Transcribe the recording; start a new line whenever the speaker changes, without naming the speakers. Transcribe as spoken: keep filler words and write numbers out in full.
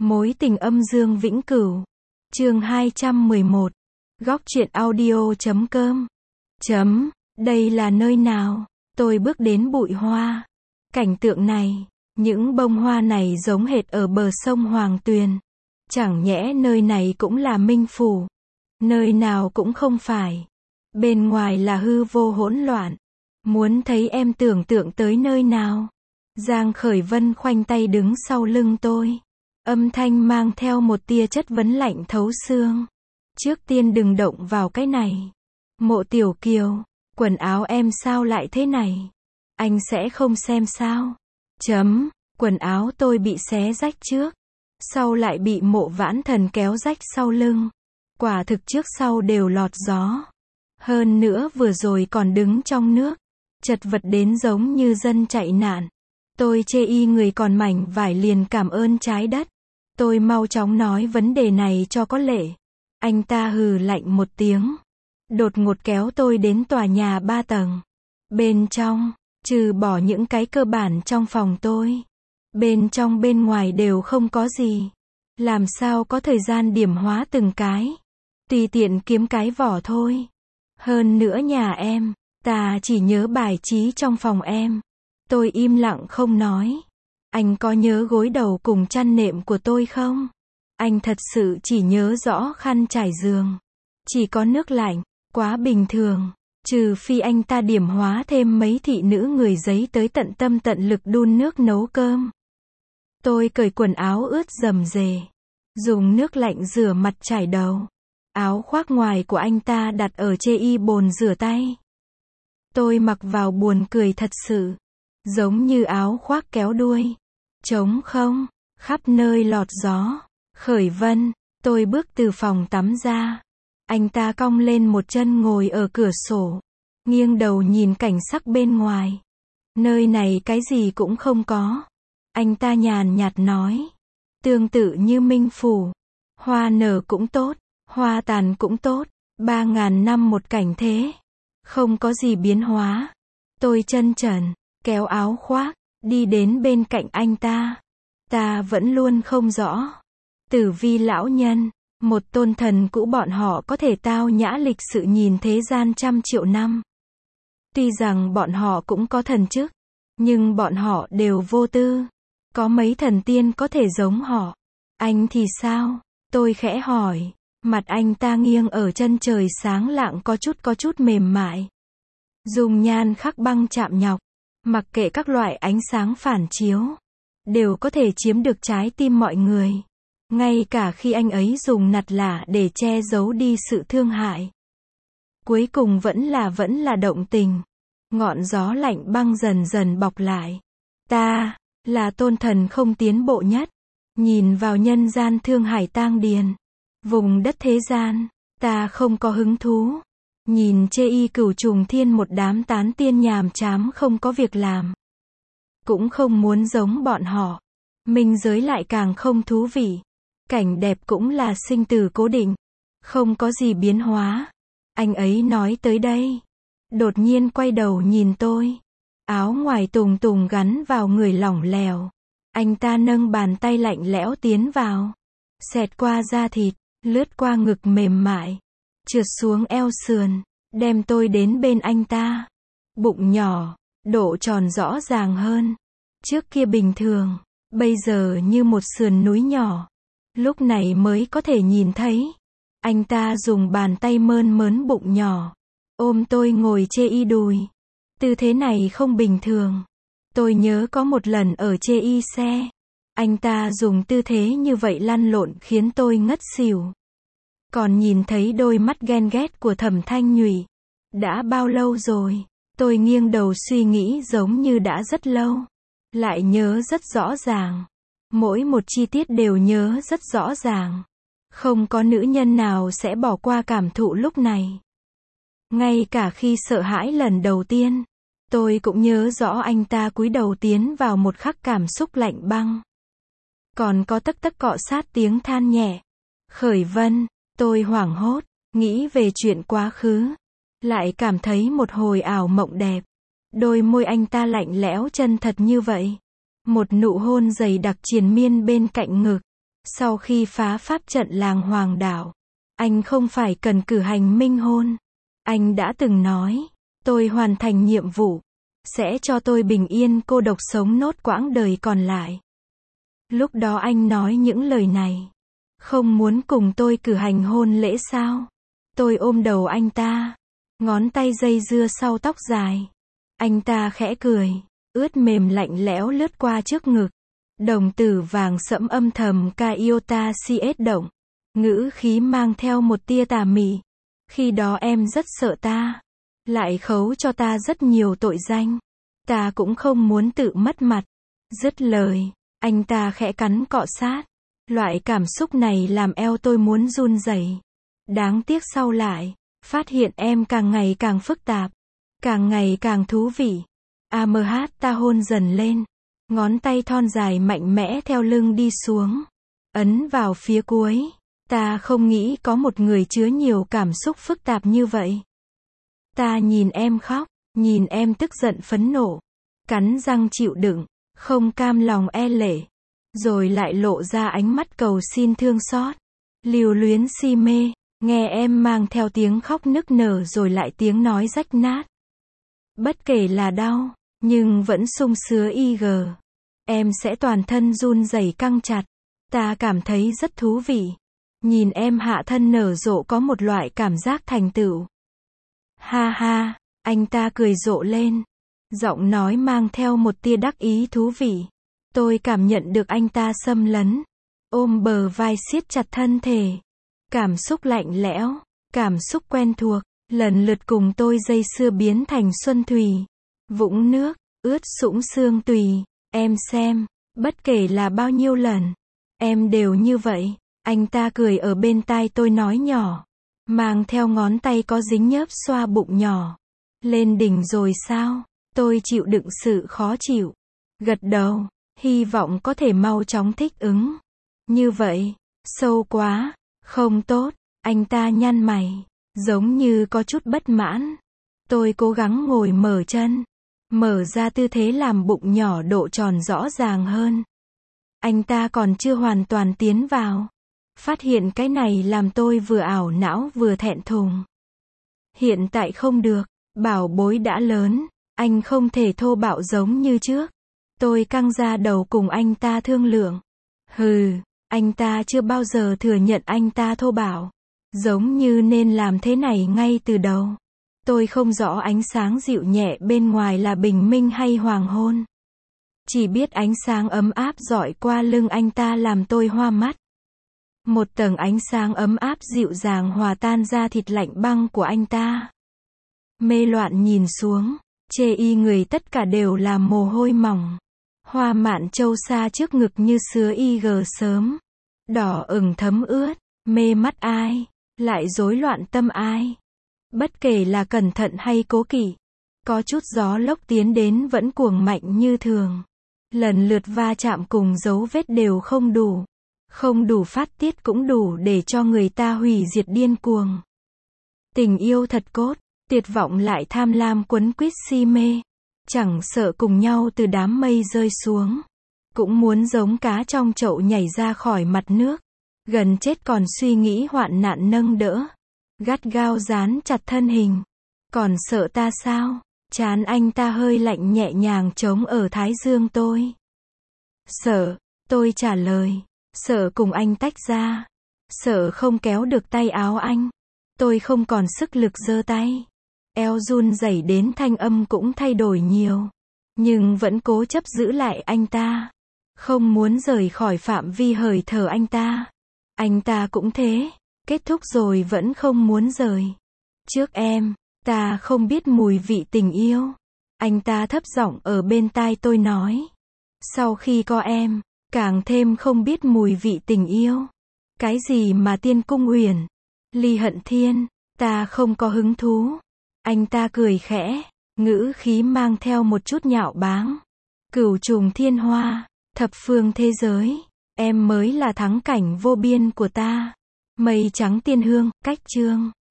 Mối tình âm dương vĩnh cửu. Chương hai trăm mười một. Góc truyện audio chấm com. Chấm. Đây là nơi nào? Tôi bước đến bụi hoa. Cảnh tượng này, những bông hoa này giống hệt ở bờ sông Hoàng Tuyền. Chẳng nhẽ nơi này cũng là Minh Phủ? Nơi nào cũng không phải. Bên ngoài là hư vô hỗn loạn. Muốn thấy em tưởng tượng tới nơi nào? Giang Khởi Vân khoanh tay đứng sau lưng tôi. Âm thanh mang theo một tia chất vấn lạnh thấu xương. Trước tiên đừng động vào cái này. Mộ Tiểu Kiều, quần áo em sao lại thế này? Anh sẽ không xem sao? Chấm, quần áo tôi bị xé rách trước. Sau lại bị Mộ Vãn Thần kéo rách sau lưng. Quả thực trước sau đều lọt gió. Hơn nữa vừa rồi còn đứng trong nước. Chật vật đến giống như dân chạy nạn. Tôi chê y người còn mảnh vải liền cảm ơn trái đất. Tôi mau chóng nói vấn đề này cho có lệ. Anh ta hừ lạnh một tiếng. Đột ngột kéo tôi đến tòa nhà ba tầng. Bên trong, trừ bỏ những cái cơ bản trong phòng tôi. Bên trong bên ngoài đều không có gì. Làm sao có thời gian điểm hóa từng cái. Tùy tiện kiếm cái vỏ thôi. Hơn nữa nhà em, ta chỉ nhớ bài trí trong phòng em. Tôi im lặng không nói. Anh có nhớ gối đầu cùng chăn nệm của tôi không? Anh thật sự chỉ nhớ rõ khăn trải giường. Chỉ có nước lạnh, quá bình thường. Trừ phi anh ta điểm hóa thêm mấy thị nữ người giấy tới tận tâm tận lực đun nước nấu cơm. Tôi cởi quần áo ướt rầm rề. Dùng nước lạnh rửa mặt chải đầu. Áo khoác ngoài của anh ta đặt ở chê y bồn rửa tay. Tôi mặc vào buồn cười thật sự. Giống như áo khoác kéo đuôi. Trống không, khắp nơi lọt gió. Khởi Vân, tôi bước từ phòng tắm ra. Anh ta cong lên một chân ngồi ở cửa sổ. Nghiêng đầu nhìn cảnh sắc bên ngoài. Nơi này cái gì cũng không có. Anh ta nhàn nhạt nói. Tương tự như Minh Phủ. Hoa nở cũng tốt, hoa tàn cũng tốt. Ba ngàn năm một cảnh thế. Không có gì biến hóa. Tôi chân trần, kéo áo khoác, đi đến bên cạnh anh ta. Ta vẫn luôn không rõ. Tử Vi lão nhân, một tôn thần cũ bọn họ có thể tao nhã lịch sự nhìn thế gian trăm triệu năm. Tuy rằng bọn họ cũng có thần chức, nhưng bọn họ đều vô tư. Có mấy thần tiên có thể giống họ. Anh thì sao? Tôi khẽ hỏi. Mặt anh ta nghiêng ở chân trời sáng lạng có chút có chút mềm mại. Dùng nhan khắc băng chạm nhọc. Mặc kệ các loại ánh sáng phản chiếu. Đều có thể chiếm được trái tim mọi người. Ngay cả khi anh ấy dùng nặt lả để che giấu đi sự thương hại. Cuối cùng vẫn là vẫn là động tình. Ngọn gió lạnh băng dần dần bọc lại. Ta, là tôn thần không tiến bộ nhất. Nhìn vào nhân gian thương hải tang điền. Vùng đất thế gian, ta không có hứng thú. Nhìn chê y cửu trùng thiên một đám tán tiên nhàm chán không có việc làm. Cũng không muốn giống bọn họ. Minh giới lại càng không thú vị. Cảnh đẹp cũng là sinh tử cố định. Không có gì biến hóa. Anh ấy nói tới đây. Đột nhiên quay đầu nhìn tôi. Áo ngoài tùng tùng gắn vào người lỏng lẻo. Anh ta nâng bàn tay lạnh lẽo tiến vào. Xẹt qua da thịt, lướt qua ngực mềm mại. Trượt xuống eo sườn, đem tôi đến bên anh ta. Bụng nhỏ, độ tròn rõ ràng hơn. Trước kia bình thường, bây giờ như một sườn núi nhỏ. Lúc này mới có thể nhìn thấy. Anh ta dùng bàn tay mơn mớn bụng nhỏ. Ôm tôi ngồi chê y đùi. Tư thế này không bình thường. Tôi nhớ có một lần ở chê y xe. Anh ta dùng tư thế như vậy lăn lộn khiến tôi ngất xỉu. Còn nhìn thấy đôi mắt ghen ghét của Thẩm Thanh Nhụy. Đã bao lâu rồi? Tôi nghiêng đầu suy nghĩ giống như đã rất lâu. Lại nhớ rất rõ ràng. Mỗi một chi tiết đều nhớ rất rõ ràng. Không có nữ nhân nào sẽ bỏ qua cảm thụ lúc này. Ngay cả khi sợ hãi lần đầu tiên, tôi cũng nhớ rõ anh ta cúi đầu tiến vào một khắc cảm xúc lạnh băng. Còn có tấc tấc cọ sát tiếng than nhẹ. Khởi Vân, tôi hoảng hốt, nghĩ về chuyện quá khứ. Lại cảm thấy một hồi ảo mộng đẹp. Đôi môi anh ta lạnh lẽo chân thật như vậy. Một nụ hôn dày đặc triền miên bên cạnh ngực. Sau khi phá pháp trận làng Hoàng Đảo, anh không phải cần cử hành minh hôn. Anh đã từng nói, tôi hoàn thành nhiệm vụ, sẽ cho tôi bình yên cô độc sống nốt quãng đời còn lại. Lúc đó anh nói những lời này. Không muốn cùng tôi cử hành hôn lễ sao? Tôi ôm đầu anh ta, ngón tay dây dưa sau tóc dài. Anh ta khẽ cười, ướt mềm lạnh lẽo lướt qua trước ngực. Đồng tử vàng sẫm âm thầm ca yêu ta si ết động. Ngữ khí mang theo một tia tà mị. Khi đó em rất sợ ta. Lại khấu cho ta rất nhiều tội danh. Ta cũng không muốn tự mất mặt. Dứt lời, anh ta khẽ cắn cọ sát. Loại cảm xúc này làm eo tôi muốn run rẩy. Đáng tiếc sau lại, phát hiện em càng ngày càng phức tạp. Càng ngày càng thú vị. a em hát ta hôn dần lên. Ngón tay thon dài mạnh mẽ theo lưng đi xuống. Ấn vào phía cuối. Ta không nghĩ có một người chứa nhiều cảm xúc phức tạp như vậy. Ta nhìn em khóc, nhìn em tức giận phẫn nộ. Cắn răng chịu đựng, không cam lòng e lệ. Rồi lại lộ ra ánh mắt cầu xin thương xót. Lưu luyến si mê, nghe em mang theo tiếng khóc nức nở rồi lại tiếng nói rách nát. Bất kể là đau, nhưng vẫn sung sướng y gờ. Em sẽ toàn thân run rẩy căng chặt. Ta cảm thấy rất thú vị. Nhìn em hạ thân nở rộ có một loại cảm giác thành tựu. Ha ha, anh ta cười rộ lên. Giọng nói mang theo một tia đắc ý thú vị. Tôi cảm nhận được anh ta xâm lấn. Ôm bờ vai siết chặt thân thể. Cảm xúc lạnh lẽo, cảm xúc quen thuộc, lần lượt cùng tôi dây xưa biến thành xuân thủy. Vũng nước, ướt sũng xương tùy. Em xem, bất kể là bao nhiêu lần, em đều như vậy. Anh ta cười ở bên tai tôi nói nhỏ. Mang theo ngón tay có dính nhớp xoa bụng nhỏ. Lên đỉnh rồi sao? Tôi chịu đựng sự khó chịu. Gật đầu, hy vọng có thể mau chóng thích ứng. Như vậy, sâu quá, không tốt. Anh ta nhăn mày, giống như có chút bất mãn. Tôi cố gắng ngồi mở chân. Mở ra tư thế làm bụng nhỏ độ tròn rõ ràng hơn. Anh ta còn chưa hoàn toàn tiến vào. Phát hiện cái này làm tôi vừa ảo não vừa thẹn thùng. Hiện tại không được, bảo bối đã lớn, anh không thể thô bạo giống như trước. Tôi căng ra đầu cùng anh ta thương lượng. Hừ, anh ta chưa bao giờ thừa nhận anh ta thô bạo. Giống như nên làm thế này ngay từ đầu. Tôi không rõ ánh sáng dịu nhẹ bên ngoài là bình minh hay hoàng hôn. Chỉ biết ánh sáng ấm áp rọi qua lưng anh ta làm tôi hoa mắt. Một tầng ánh sáng ấm áp dịu dàng hòa tan ra thịt lạnh băng của anh ta. Mê loạn nhìn xuống, chê y người tất cả đều là mồ hôi mỏng. Hoa mạn châu sa trước ngực như sứa y gờ sớm. Đỏ ửng thấm ướt, mê mắt ai, lại rối loạn tâm ai. Bất kể là cẩn thận hay cố kỵ, có chút gió lốc tiến đến vẫn cuồng mạnh như thường. Lần lượt va chạm cùng dấu vết đều không đủ. Không đủ phát tiết cũng đủ để cho người ta hủy diệt điên cuồng. Tình yêu thật cốt, tuyệt vọng lại tham lam quấn quýt si mê. Chẳng sợ cùng nhau từ đám mây rơi xuống. Cũng muốn giống cá trong chậu nhảy ra khỏi mặt nước. Gần chết còn suy nghĩ hoạn nạn nâng đỡ. Gắt gao dán chặt thân hình. Còn sợ ta sao? Trán anh ta hơi lạnh nhẹ nhàng trống ở thái dương tôi. Sợ, tôi trả lời. Sợ cùng anh tách ra. Sợ không kéo được tay áo anh. Tôi không còn sức lực giơ tay. Eo run rẩy đến thanh âm cũng thay đổi nhiều. Nhưng vẫn cố chấp giữ lại anh ta. Không muốn rời khỏi phạm vi hơi thở anh ta. Anh ta cũng thế. Kết thúc rồi vẫn không muốn rời. Trước em, ta không biết mùi vị tình yêu. Anh ta thấp giọng ở bên tai tôi nói. Sau khi có em, càng thêm không biết mùi vị tình yêu. Cái gì mà tiên cung huyền, ly hận thiên, ta không có hứng thú. Anh ta cười khẽ, ngữ khí mang theo một chút nhạo báng. Cửu trùng thiên hoa, thập phương thế giới, em mới là thắng cảnh vô biên của ta. Mây trắng tiên hương, cách chương.